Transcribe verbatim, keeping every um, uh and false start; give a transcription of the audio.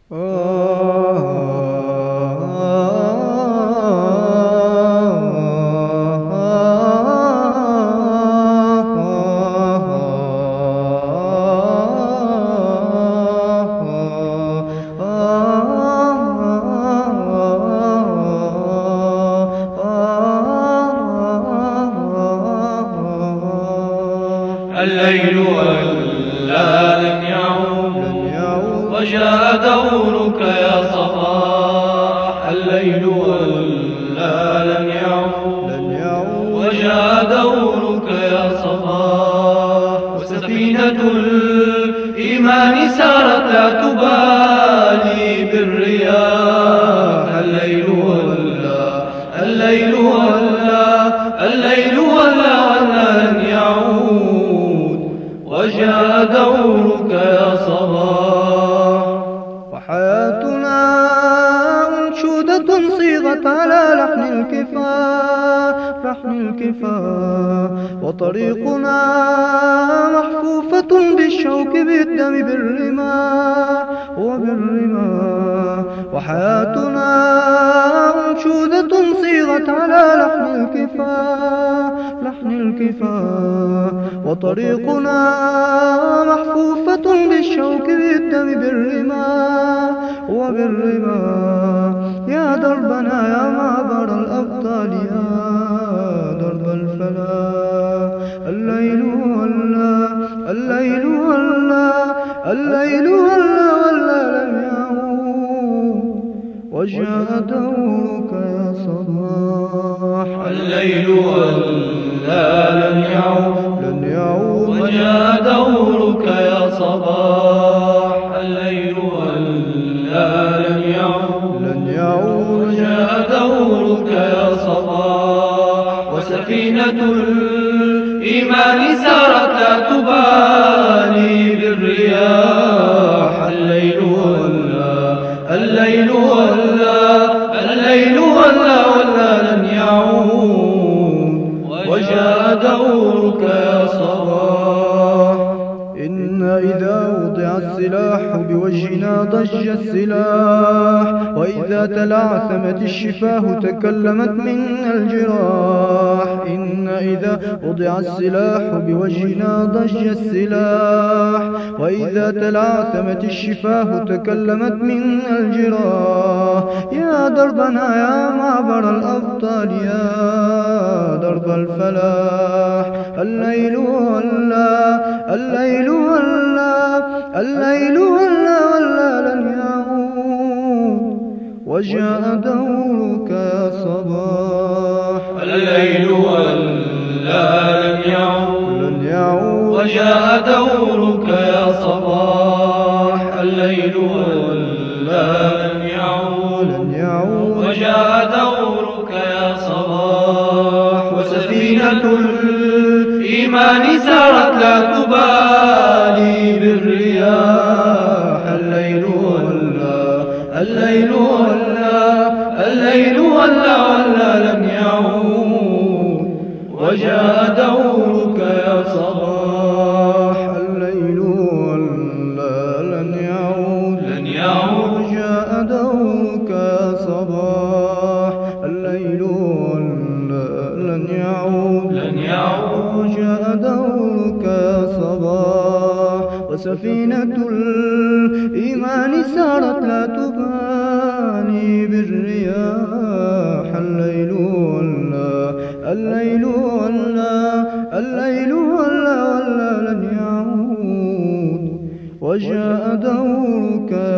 الليل ولا لن يعود وجاء دورك يا صباح. الليل ولا لن يعود وجاء دورك يا صباح. وسفينة الإيمان سارت لا تبالي بالرياح. الليل ولا الليل ولا الليل ولا ولا لن يعود وجاء دورك يا صباح. وحياتنا أنشودة صيغت على لحن الكفاح لحن الكفاح. وطريقنا محفوفة بالشوك بالدم بالرماح وبالرماح. وحياتنا أنشودة صيغت على لحن الكفاح لحن الكفاح. وطريقنا محفوفة بالشوك بالدم بالرماح وبالرماح. يا دربنا يا معبر الأبطال يا درب الفلاح. الليل ولا الليل ولا الليل ولا ولا لم يعود وجاء دورك يا صباح. الليل ولا لن يعود لن يعود وجاء دورك يا صباح. الليل ولا لن يعود لن يعود وجاء دورك يا صباح. وسفينة الإيمان سارت لا تبالي بالرياح. الليل ولا الليل ولا الليل ولا ولا لن يعود وجاء دورك يا صباح. إن إذا وضع السلاح بوجهنا ضج السلاح. وإذا تلعثمت الشفاه تكلمت منا الجراح. إن إذا وضع السلاح بوجهنا ضج السلاح. وإذا تلعثمت الشفاه تكلمت منا الجراح. يا دربنا يا معبر الأبطال يا درب الفلاح. الليل ولا الليل ولا الليل ولا ولا لن يعود وجاء دورك يا صباح. الليل ولا لن يعود لن يعود وجاء دورك يا صباح. الليل ولا لن يعود لن يعود وجاء دورك يا صباح. وسفينة الإيمان سارت لا تبالي بالرياح. الليل ولا الليل ولا الليل ولا ولا لن يعود وجاء دورك يا صباح. الليل ولا لن يعود لن يعود وجاء دورك يا صباح. الليل ولا لن يعود لن يعود وجاء دورك يا صباح. وسفينة الإيمان سارت لا تبالي بالرياح. الليل ولا الليل ولا الليل ولا ولا لن يعود وجاء دورك